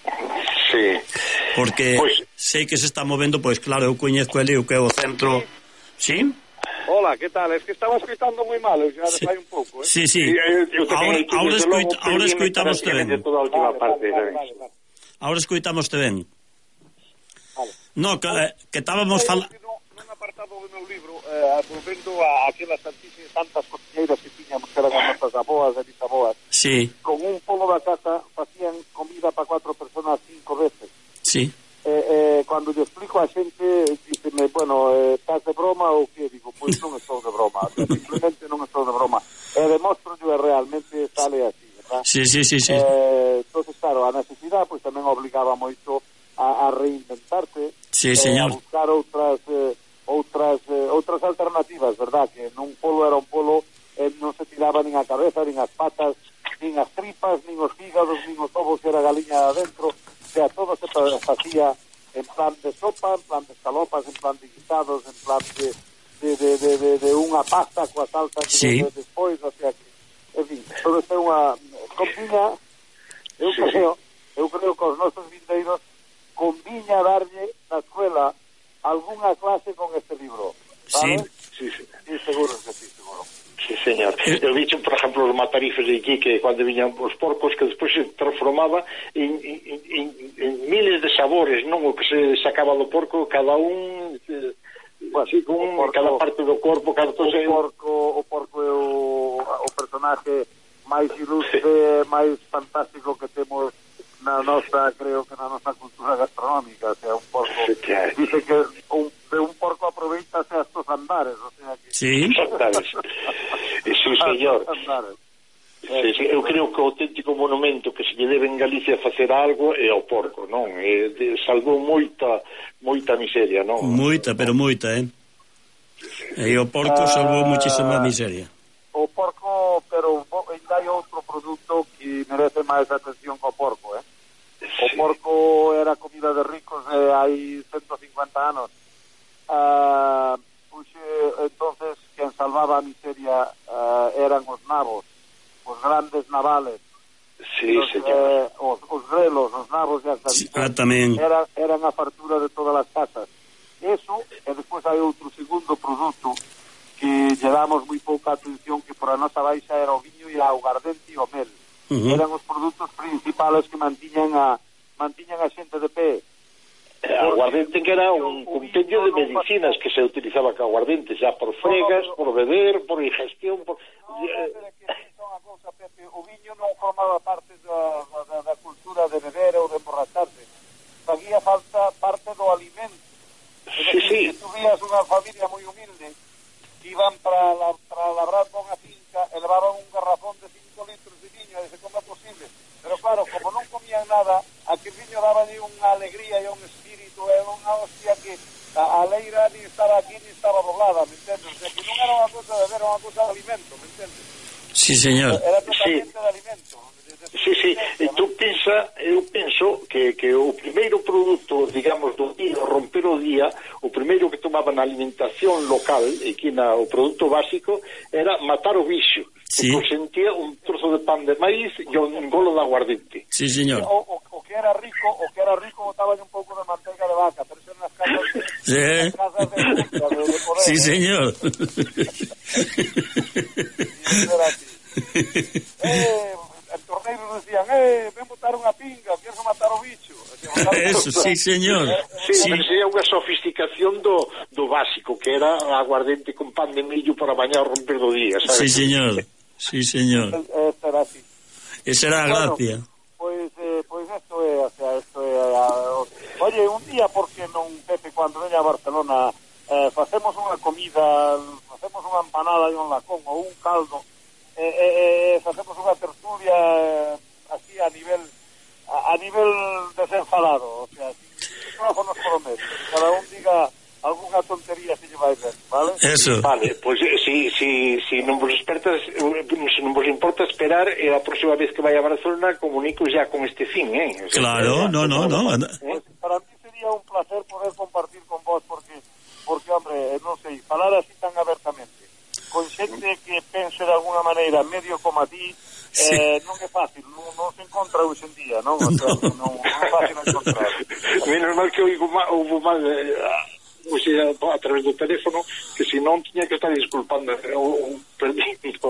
Sí. Porque pues, sei que se está movendo, pois pues, claro, eu coñezco ali o que é o centro. Sí? Hola, que tal? Es que estaba escoitando moi mal, eu xa sí. Fai un pouco, eh? Sí, sí. Eu, eu ahora ahora, escoit, ahora escoitamos te ben. Toda a última vale, parte, vale, vale, vale. Ahora escoitamos te ben. Vale. No, que, que estábamos falando nun apartado do meu libro, eh, volvendo a aquelas tantísimas tantas cociñeiras que tiñamos que eran as nossas aboas e bisaboas. Sí. Con un polo da casa facían comida para cuatro personas cinco veces. Sí. Eh, eh, cando lle explico a xente, díceme, bueno, eh, estás de broma ou que? Digo, pois non estou de broma, o sea, simplemente non estou de broma. E eh, demostro que realmente sale así, verdad? Sí, sí, sí, sí. Eh, entonces, claro, a necesidade pois tamén obligaba moito a, a reinventarse, sí, señor. Eh, a buscar outras eh, outras eh, outras alternativas, verdad? Que nun polo era un polo, eh, non se tiraba nin a cabeza, nin as patas, nin as tripas, nin os hígados, nin os ovos que era galiña adentro. O sea, todo se hacía en plan de sopa, en plan de escalopas, en plan de guisados, en plan de de, de, de, de, de unha pasta coa salsa que sí. de, despois, o sea que, en fin, todo isto é unha conviña, eu sí. creo, eu creo que os nosos vindeiros conviña darlle na escuela algunha clase con este libro, ¿vale? Sí, sí, sí. Sí, seguro que sí, seguro. Sí, señor. Eu dicho, por exemplo, os matarifes de aquí, que cando viñan os porcos, que despois se transformaba en, en, en, en miles de sabores, non? O que se sacaba do porco, cada un, eh, bueno, así, con porco, cada parte do corpo, cada o porco, o porco é o, o personaje máis ilustre, sí. máis fantástico que temos na nosa, creo que na nosa cultura gastronómica. O sea, un porco, sí, que dice que un, de un porco aproveitase a estos andares, o sea que... Sí, sí, señor. Sí, sí, eu creo que o auténtico monumento que se lle debe en Galicia facer algo é ao porco, non? É, de, salvou moita moita miseria, non? Moita, pero moita, eh? E o porco salvou uh, muchísima miseria. O porco, pero ainda hai outro produto que merece máis atención co porco, eh? O porco era comida de ricos eh, hai ciento cincuenta anos. uh, pois, eh, entonces, quen salvaba a miseria uh, eran os nabos, os grandes navales, Sí, os, señor. eh, os, os grelos, os nabos e as Sí, gavitas, ah, tamén. era, eran a fartura de todas as casas. Eso, e despois hai outro segundo produto que lle damos moi pouca atención, que por a nosa baixa era o viño e a aguardente e o mel. Uh-huh. Eran os produtos principales que mantiñan a mantiñan a xente de pé. Aguardente que era un compendio de medicinas que se utilizaba con aguardente, xa por fregas, por beber, por digestión, por... No, pero que son a cousa, Pepe, o viño non formaba parte da, da, da cultura de beber ou de emborracharse. Fagía falta parte do alimento. Sí, sí. Se tú vías unha familia moi humilde que iban para, la, para labrar con a finca e levaban un garrafón de cinco litros de viño, e dice, como é posible? Pero claro, como non comían nada, aquel viño daba unha alegría e un espírito, e unha hostia que a, a leira ni estaba aquí ni estaba doblada, me entendes? O sea, que non era unha cosa de beber, era unha cosa de alimento, me entendes? Sí, señor. Era totalmente Sí. de alimento. Sí, sí, e tú pensa, eu penso que, que o primeiro produto, digamos, do día, romper o día, o primeiro que tomaban na alimentación local, aquí na, o produto básico, era matar o bicho. Sí. Porque sentía un trozo de pan de maíz e un golo de aguardente. Sí, señor. O, o, o que era rico, o que era rico botaban un pouco de manteiga de vaca, pero eso en las casas de, Sí. en las casas de, de, de poder. Sí, ¿eh? señor. Y eso era así. Eh, el torneiro decían, eh, ven botar unha pinga, quero matar o bicho. Eso, sí, señor. Sí, Sí. pero sería unha sofisticación do, do básico, que era aguardente con pan de millo para bañar o romper do día, sabes? Sí, señor. Sí, señor. Esta era así. Esa era a Bueno, gracia. Pois, eh, pois esto é, o sea, esto é... A, oye, un día, porque non, Pepe, cando veña a Barcelona, eh, facemos unha comida, facemos unha empanada e un lacón, ou un caldo, e eh, eh, eh, facemos unha tertulia eh, así a nivel a, a nivel desenfadado, o sea, micrófonos por o medio, que cada un diga algunha tontería se lle vai ver, vale? Eso. Vale, pois pues, si, si, si non vos espertas, se non vos importa esperar, e a próxima vez que vai a Barcelona comunico xa con este fin, eh? O sea, Claro, que, no, no, no. Pues, para mí sería un placer poder compartir con vos, porque, porque hombre, non sei, falar así tan abertamente con xente que pense de alguna maneira medio como a ti, Sí. eh, non é fácil, non, non se encontra hoxe en día, non? O sea, non, non é fácil encontrar. Menos mal que oigo mal, houve mal eh, o sea, a través do teléfono, que se non tiña que estar disculpando ou perdido.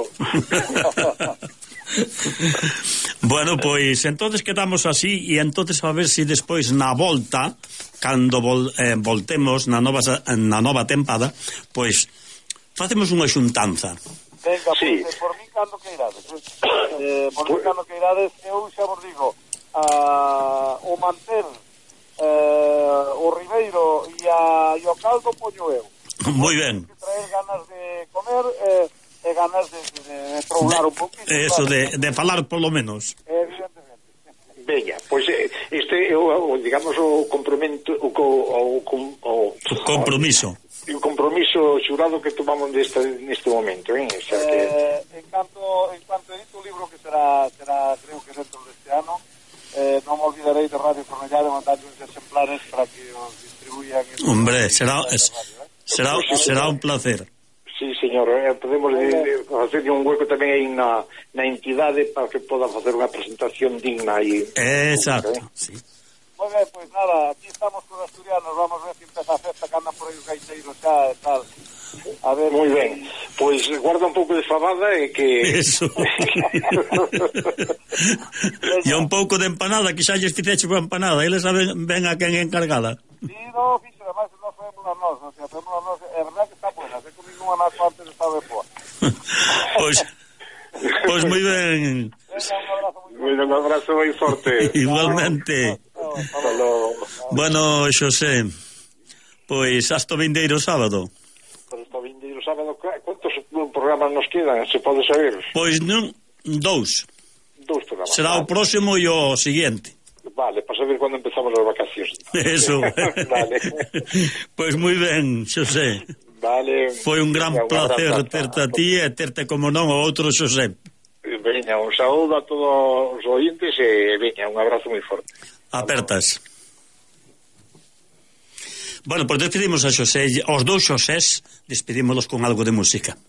Bueno, pois entonces quedamos así, e entonces a ver se si despois na volta, cando vol, eh, voltemos na nova na nova tempada, pois facemos unha xuntanza. Venga, Sí. pues, eh, por mí cando que irades, eh, por mí cando que irades, eu xa vos digo, ah, o mantel, eh, o ribeiro e, a, e o caldo poño eu. Moi ben. Que traer ganas de comer eh, e ganas de, de, de troular un poquito. Eso, claro. de, de falar polo menos. Evidentemente. Veña, pois eh, este é o, o, digamos, o complemento, o, o, o, o, O compromiso. o compromiso xurado que tomamos neste, neste momento, eh? O sea, que... Eh, en cuanto en cuanto edito o libro, que será será creo que dentro deste ano, eh, non me olvidarei de Radio Cornellá de mandar uns exemplares para que os distribuyan en Hombre, será en es, radio, eh? será será un placer. Sí, señor, eh, podemos de, de, facer un hueco tamén aí na, na entidade para que poda facer unha presentación digna aí. Exacto, eh? sí. Moi ben, pois nada, aquí estamos con os asturianos, vamos a ver se empeza a festa, que andan por aí os gaiteiros xa e tal. A ver. Moi ben, pois guarda un pouco de fabada e que... Eso. E un pouco de empanada, que xa lles fixeche unha empanada, eles saben ben a quen é encargada. Sí, no, fixo, además, non sabemos a nós, o sea, sabemos a nós, é verdad que está buena, se comigo unha máis parte de esta de boa. Pois, pois moi ben. Venga, un abrazo moi Bueno, un abrazo moi forte. Igualmente. Hasta logo. Bueno, Xosé, pois hasta o vindeiro sábado. Pero está vindeiro sábado, ¿cuántos programas nos quedan? Se pode saber? Pois non, dous. Dous programas. Será o próximo e o siguiente. Vale, para saber cando empezamos as vacacións. Eso. Vale. Pois moi ben, Xosé. Vale. Foi un gran Veña, placer abrazo. terte a ti e terte como non o outro Xosé. Veña, un saúdo a todos os ointes e veña, un abrazo moi forte. Apertas. Bueno, pues despedimos a Xosé, os dous Xosés, despedímolos con algo de música.